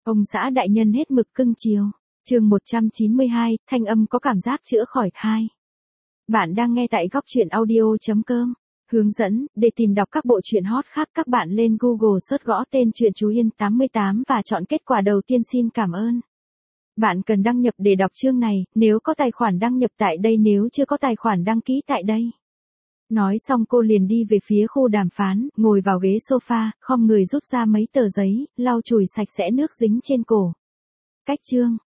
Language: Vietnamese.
Ông xã đại nhân hết mực cưng chiều. Chương 192, thanh âm có cảm giác chữa khỏi 2. Bạn đang nghe tại góc truyện audio.com. Hướng dẫn, để tìm đọc các bộ truyện hot khác các bạn lên Google search gõ tên truyện Chú Yên 88 và chọn kết quả đầu tiên. Xin cảm ơn. Bạn cần đăng nhập để đọc chương này, nếu có tài khoản đăng nhập tại đây, nếu chưa có tài khoản đăng ký tại đây. Nói xong cô liền đi về phía khu đàm phán, ngồi vào ghế sofa, khom người rút ra mấy tờ giấy, lau chùi sạch sẽ nước dính trên cổ. Cách chương.